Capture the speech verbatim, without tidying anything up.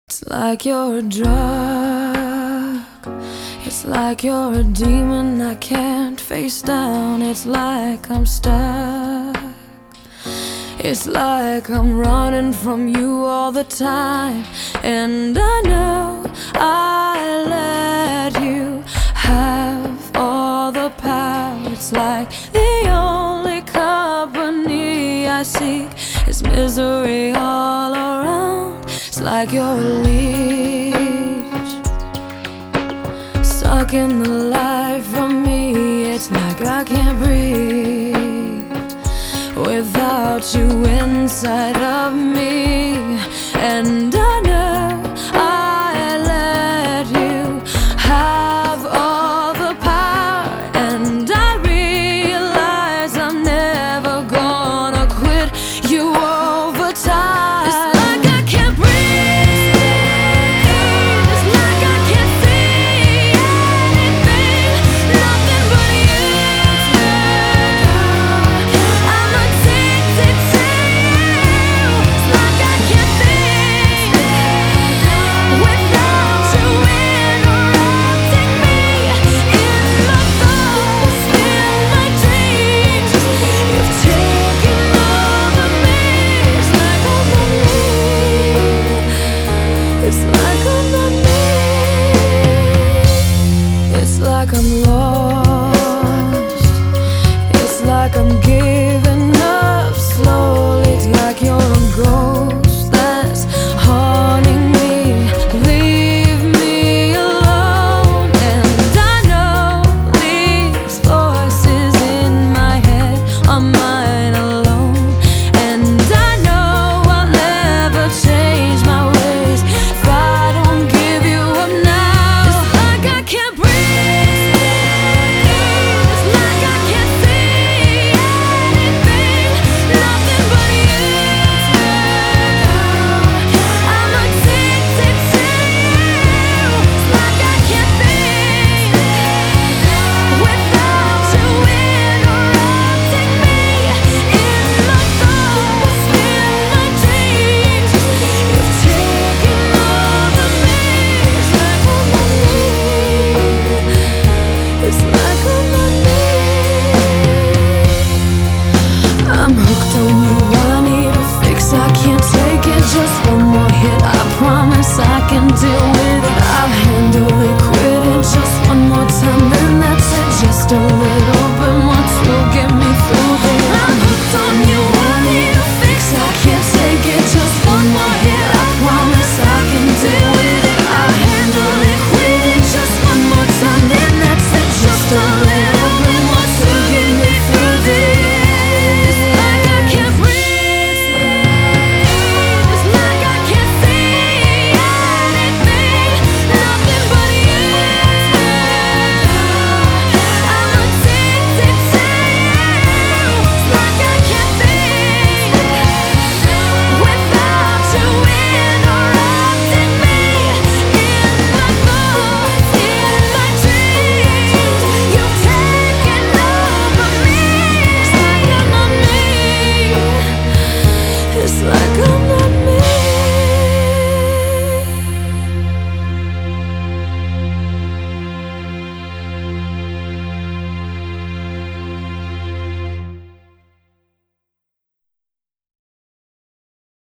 It's like you're a drug. It's like you're a demon I can't face down. It's like I'm stuck. It's like I'm running from you all the time. And I know I let you have all the power. It's like the only company I seek is misery all around. It's like you're a leech, sucking the life from me. It's like I can't breathe without you inside of me. And I know I let you have all the power. And I realize I'm never gonna quit you over time. It's like I can't breathe. It's like I can't see anything, nothing but you. I'm addicted to you. It's like I can't think without you interrupting me. In my thoughts, in my dreams, you've taken over me. It's like I'm not me. It's like I'm not me. It's like I'm lost. It's like I'm giving up slowly. It's like you're a ghost that's haunting me. Leave me alone. And I know these voices in my head are mine alone. And I know I'll never change my ways if I don't give you up now. It's like I can't breathe. It's like I can't see anything, nothing but you. I'm addicted to you. It's like I can't think without you interrupting me. In my thoughts, in my dreams, you've taken over me. It's like I'm not me. It's like I'm not me. I'm hooked on you, I need a fix. I can't take it, just one more hit. I promise I can deal with it. I'll handle it, quit it just one more time, then that's it. Just a little